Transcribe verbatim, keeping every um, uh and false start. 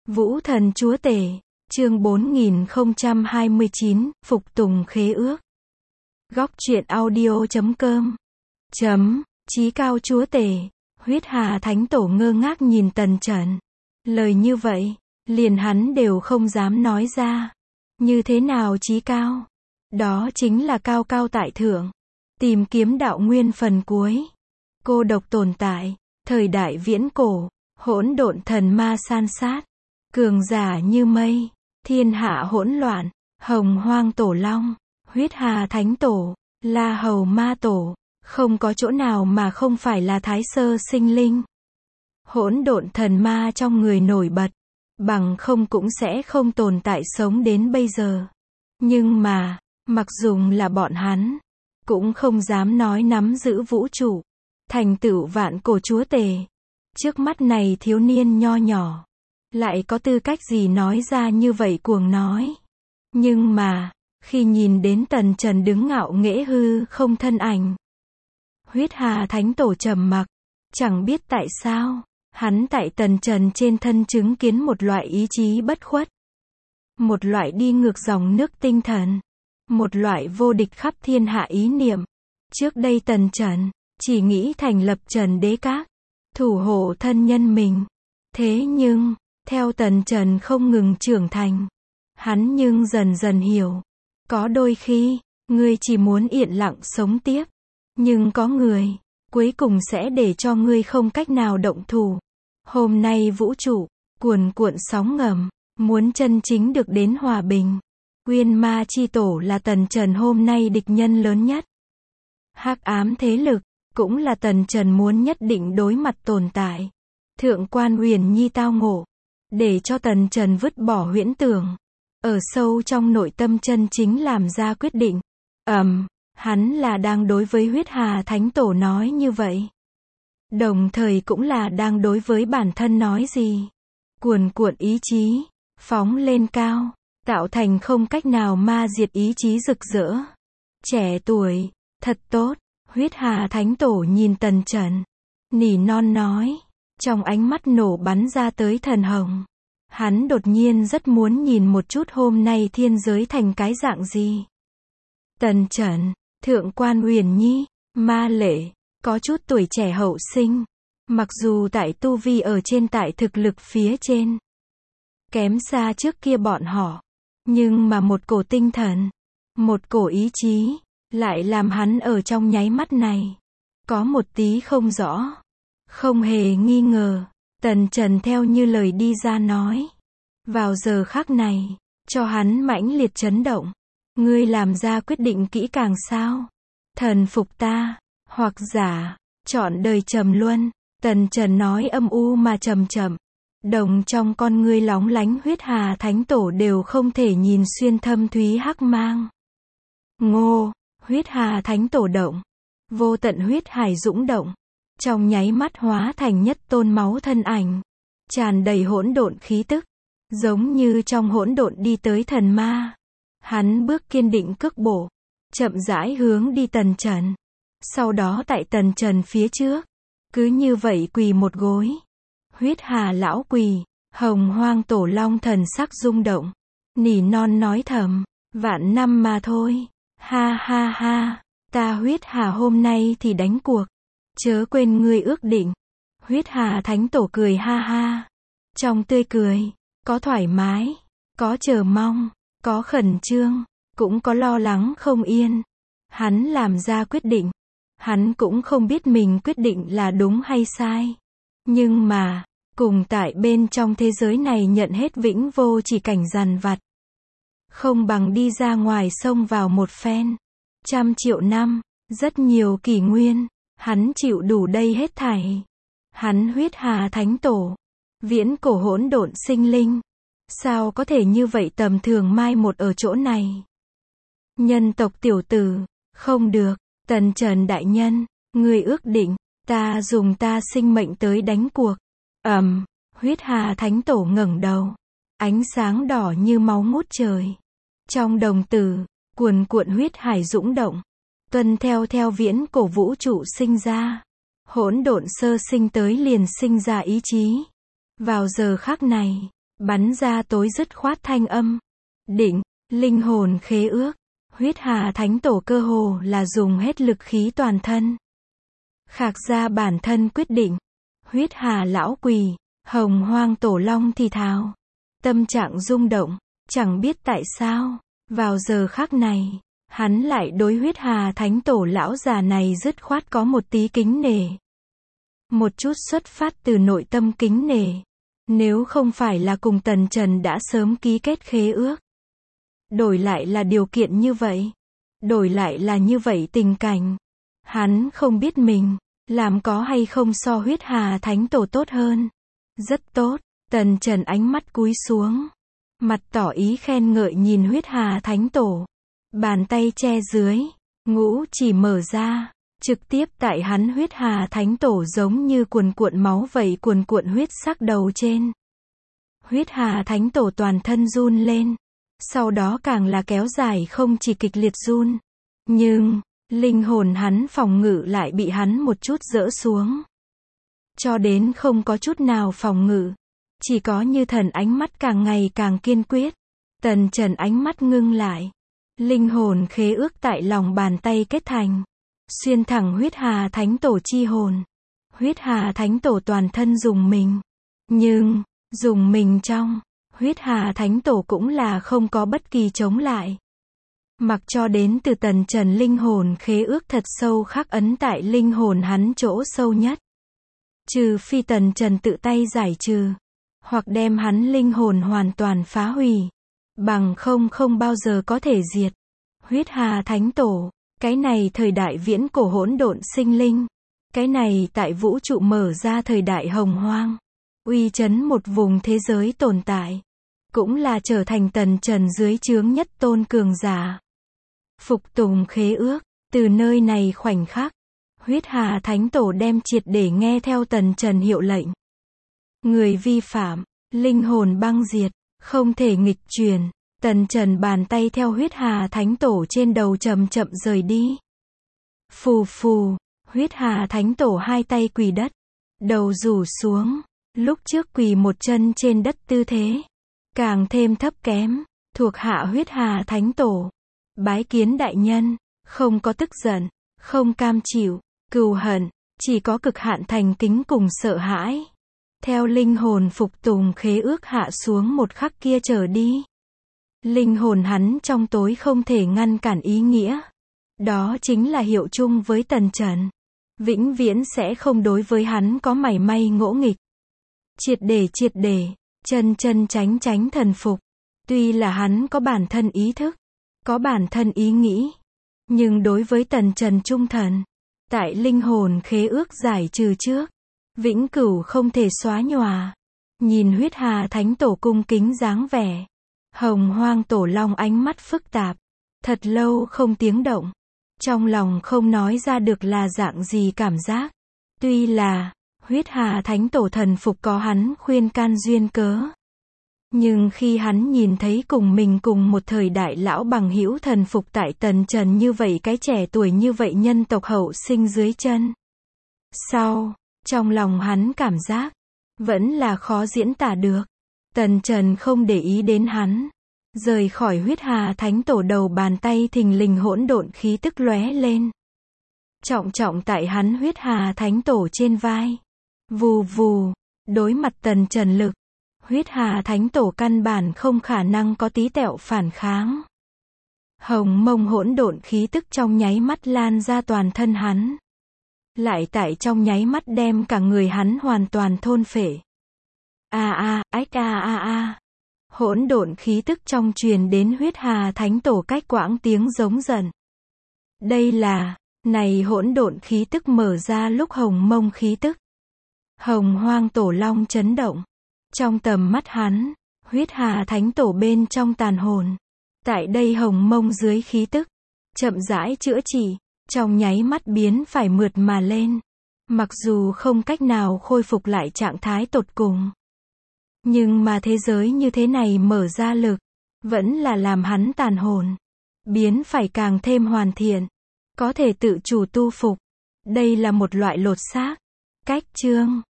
Vũ Thần Chúa Tể, chương bốn nghìn không trăm hai mươi chín, Phục Tùng Khế Ước. Góc truyện audio chấm com. Chấm, Chí Cao Chúa Tể, Huyết Hà Thánh Tổ ngơ ngác nhìn Tần Trần. Lời như vậy, liền hắn đều không dám nói ra. Như thế nào Chí Cao? Đó chính là cao cao tại thượng. Tìm kiếm đạo nguyên phần cuối. Cô độc tồn tại, thời đại viễn cổ, hỗn độn thần ma san sát. Cường giả như mây, thiên hạ hỗn loạn, hồng hoang tổ long, huyết hà thánh tổ, la hầu ma tổ, không có chỗ nào mà không phải là thái sơ sinh linh. Hỗn độn thần ma trong người nổi bật, bằng không cũng sẽ không tồn tại sống đến bây giờ. Nhưng mà, mặc dù là bọn hắn, cũng không dám nói nắm giữ vũ trụ, thành tựu vạn cổ chúa tể. Trước mắt này thiếu niên nho nhỏ, lại có tư cách gì nói ra như vậy cuồng nói. Nhưng mà, khi nhìn đến Tần Trần đứng ngạo nghễ hư không thân ảnh, huyết hà thánh tổ trầm mặc, chẳng biết tại sao, hắn tại Tần Trần trên thân chứng kiến một loại ý chí bất khuất, một loại đi ngược dòng nước tinh thần, một loại vô địch khắp thiên hạ ý niệm. Trước đây Tần Trần chỉ nghĩ thành lập Trần Đế Các, thủ hộ thân nhân mình. Thế nhưng, theo Tần Trần không ngừng trưởng thành, hắn nhưng dần dần hiểu, có đôi khi, ngươi chỉ muốn yên lặng sống tiếp, nhưng có người, cuối cùng sẽ để cho ngươi không cách nào động thủ. Hôm nay vũ trụ, cuồn cuộn sóng ngầm, muốn chân chính được đến hòa bình. Nguyên Ma Chi Tổ là Tần Trần hôm nay địch nhân lớn nhất. Hắc ám thế lực, cũng là Tần Trần muốn nhất định đối mặt tồn tại. Thượng quan Uyển Nhi tao ngộ, để cho Tần Trần vứt bỏ huyễn tưởng, ở sâu trong nội tâm chân chính làm ra quyết định. Ầm, um, hắn là đang đối với huyết hà thánh tổ nói như vậy. Đồng thời cũng là đang đối với bản thân nói gì. Cuồn cuộn ý chí, phóng lên cao, tạo thành không cách nào ma diệt ý chí rực rỡ. Trẻ tuổi, thật tốt, huyết hà thánh tổ nhìn Tần Trần, nỉ non nói, trong ánh mắt nổ bắn ra tới thần hồng. Hắn đột nhiên rất muốn nhìn một chút hôm nay thiên giới thành cái dạng gì. Tần Trần, Thượng quan Uyển Nhi, Ma Lệ, có chút tuổi trẻ hậu sinh, mặc dù tại tu vi ở trên tại thực lực phía trên, kém xa trước kia bọn họ, nhưng mà một cổ tinh thần, một cổ ý chí, lại làm hắn ở trong nháy mắt này, có một tí không rõ. Không hề nghi ngờ, Tần Trần theo như lời đi ra nói. Vào giờ khắc này, cho hắn mãnh liệt chấn động. Ngươi làm ra quyết định kỹ càng sao? Thần phục ta, hoặc giả, chọn đời trầm luân. Tần Trần nói âm u mà trầm chậm. Đồng trong con ngươi lóng lánh huyết hà thánh tổ đều không thể nhìn xuyên thâm thúy hắc mang. Ngô, huyết hà thánh tổ động. Vô tận huyết hải dũng động. Trong nháy mắt hóa thành nhất tôn máu thân ảnh, tràn đầy hỗn độn khí tức, giống như trong hỗn độn đi tới thần ma. Hắn bước kiên định cước bộ, chậm rãi hướng đi Tần Trần. Sau đó tại Tần Trần phía trước, cứ như vậy quỳ một gối. Huyết hà lão quỳ, hồng hoang tổ long thần sắc rung động, nỉ non nói thầm, vạn năm mà thôi, ha ha ha, ta huyết hà hôm nay thì đánh cuộc. Chớ quên ngươi ước định. Huyết hà thánh tổ cười ha ha. Trong tươi cười, có thoải mái, có chờ mong, có khẩn trương, cũng có lo lắng không yên. Hắn làm ra quyết định. Hắn cũng không biết mình quyết định là đúng hay sai. Nhưng mà, cùng tại bên trong thế giới này nhận hết vĩnh vô chỉ cảnh dằn vặt. Không bằng đi ra ngoài sông vào một phen. Trăm triệu năm, rất nhiều kỷ nguyên. Hắn chịu đủ đây hết thảy. Hắn huyết hà thánh tổ, viễn cổ hỗn độn sinh linh, sao có thể như vậy tầm thường mai một ở chỗ này? Nhân tộc tiểu tử, không được, Tần Trần đại nhân, ngươi ước định, ta dùng ta sinh mệnh tới đánh cuộc. Ầm, um, huyết hà thánh tổ ngẩng đầu, ánh sáng đỏ như máu ngút trời. Trong đồng tử, cuồn cuộn huyết hải dũng động. Tuân theo theo viễn cổ vũ trụ sinh ra. Hỗn độn sơ sinh tới liền sinh ra ý chí. Vào giờ khắc này, bắn ra tối dứt khoát thanh âm. Định, linh hồn khế ước. Huyết Hà Thánh Tổ cơ hồ là dùng hết lực khí toàn thân. Khạc ra bản thân quyết định. Huyết Hà lão quỳ, Hồng Hoang Tổ Long thì thào. Tâm trạng rung động, chẳng biết tại sao, vào giờ khắc này, hắn lại đối Huyết Hà Thánh Tổ lão già này dứt khoát có một tí kính nể. Một chút xuất phát từ nội tâm kính nể. Nếu không phải là cùng Tần Trần đã sớm ký kết khế ước. Đổi lại là điều kiện như vậy. Đổi lại là như vậy tình cảnh. Hắn không biết mình, làm có hay không so Huyết Hà Thánh Tổ tốt hơn. Rất tốt, Tần Trần ánh mắt cúi xuống. Mặt tỏ ý khen ngợi nhìn Huyết Hà Thánh Tổ. Bàn tay che dưới, ngũ chỉ mở ra. Trực tiếp tại hắn Huyết Hà Thánh Tổ giống như cuồn cuộn máu vậy cuồn cuộn huyết sắc đầu trên. Huyết Hà Thánh Tổ toàn thân run lên. Sau đó càng là kéo dài không chỉ kịch liệt run. Nhưng, linh hồn hắn phòng ngự lại bị hắn một chút dỡ xuống. Cho đến không có chút nào phòng ngự. Chỉ có như thần ánh mắt càng ngày càng kiên quyết. Tần Trần ánh mắt ngưng lại. Linh hồn khế ước tại lòng bàn tay kết thành. Xuyên thẳng Huyết Hà Thánh Tổ chi hồn. Huyết Hà Thánh Tổ toàn thân dùng mình. Nhưng, dùng mình trong, Huyết Hà Thánh Tổ cũng là không có bất kỳ chống lại. Mặc cho đến từ Tần Trần linh hồn khế ước thật sâu khắc ấn tại linh hồn hắn chỗ sâu nhất. Trừ phi Tần Trần tự tay giải trừ. Hoặc đem hắn linh hồn hoàn toàn phá hủy. Bằng không không bao giờ có thể diệt. Huyết Hà Thánh Tổ. Cái này thời đại viễn cổ hỗn độn sinh linh. Cái này tại vũ trụ mở ra thời đại hồng hoang. Uy chấn một vùng thế giới tồn tại. Cũng là trở thành Tần Trần dưới trướng nhất tôn cường giả. Phục tùng khế ước. Từ nơi này khoảnh khắc. Huyết Hà Thánh Tổ đem triệt để nghe theo Tần Trần hiệu lệnh. Người vi phạm. Linh hồn băng diệt. Không thể nghịch truyền. Tần Trần bàn tay theo Huyết Hà Thánh Tổ trên đầu chậm chậm rời đi. Phù phù, Huyết Hà Thánh Tổ hai tay quỳ đất. Đầu rủ xuống. Lúc trước quỳ một chân trên đất tư thế. Càng thêm thấp kém. Thuộc hạ Huyết Hà Thánh Tổ. Bái kiến đại nhân. Không có tức giận. Không cam chịu. Cừu hận. Chỉ có cực hạn thành kính cùng sợ hãi. Theo linh hồn phục tùng khế ước hạ xuống một khắc kia trở đi. Linh hồn hắn trong tối không thể ngăn cản ý nghĩa. Đó chính là hiệu chung với Tần Trần. Vĩnh viễn sẽ không đối với hắn có mảy may ngỗ nghịch. Triệt để triệt để, chân chân tránh tránh thần phục. Tuy là hắn có bản thân ý thức, có bản thân ý nghĩ. Nhưng đối với Tần Trần trung thần, tại linh hồn khế ước giải trừ trước, vĩnh cửu không thể xóa nhòa. Nhìn Huyết Hà Thánh Tổ cung kính dáng vẻ. Hồng Hoang Tổ Long ánh mắt phức tạp. Thật lâu không tiếng động. Trong lòng không nói ra được là dạng gì cảm giác. Tuy là, Huyết Hà Thánh Tổ thần phục có hắn khuyên can duyên cớ. Nhưng khi hắn nhìn thấy cùng mình cùng một thời đại lão bằng hữu thần phục tại Tần Trần như vậy cái trẻ tuổi như vậy nhân tộc hậu sinh dưới chân. Sau, trong lòng hắn cảm giác, vẫn là khó diễn tả được. Tần Trần không để ý đến hắn. Rời khỏi Huyết Hà Thánh Tổ đầu bàn tay thình lình hỗn độn khí tức lóe lên. Trọng trọng tại hắn Huyết Hà Thánh Tổ trên vai. Vù vù, đối mặt Tần Trần lực. Huyết Hà Thánh Tổ căn bản không khả năng có tí tẹo phản kháng. Hồng mông hỗn độn khí tức trong nháy mắt lan ra toàn thân hắn. Lại tại trong nháy mắt đem cả người hắn hoàn toàn thôn phệ. A a, ách a a a. Hỗn độn khí tức trong truyền đến Huyết Hà Thánh Tổ cách quãng tiếng giống giận. Đây là, này hỗn độn khí tức mở ra lúc hồng mông khí tức. Hồng Hoang Tổ Long chấn động. Trong tầm mắt hắn, Huyết Hà Thánh Tổ bên trong tàn hồn. Tại đây hồng mông dưới khí tức, chậm rãi chữa trị, trong nháy mắt biến phải mượt mà lên. Mặc dù không cách nào khôi phục lại trạng thái tột cùng. Nhưng mà thế giới như thế này mở ra lực, vẫn là làm hắn tàn hồn. Biến phải càng thêm hoàn thiện. Có thể tự chủ tu phục. Đây là một loại lột xác. Cách chương.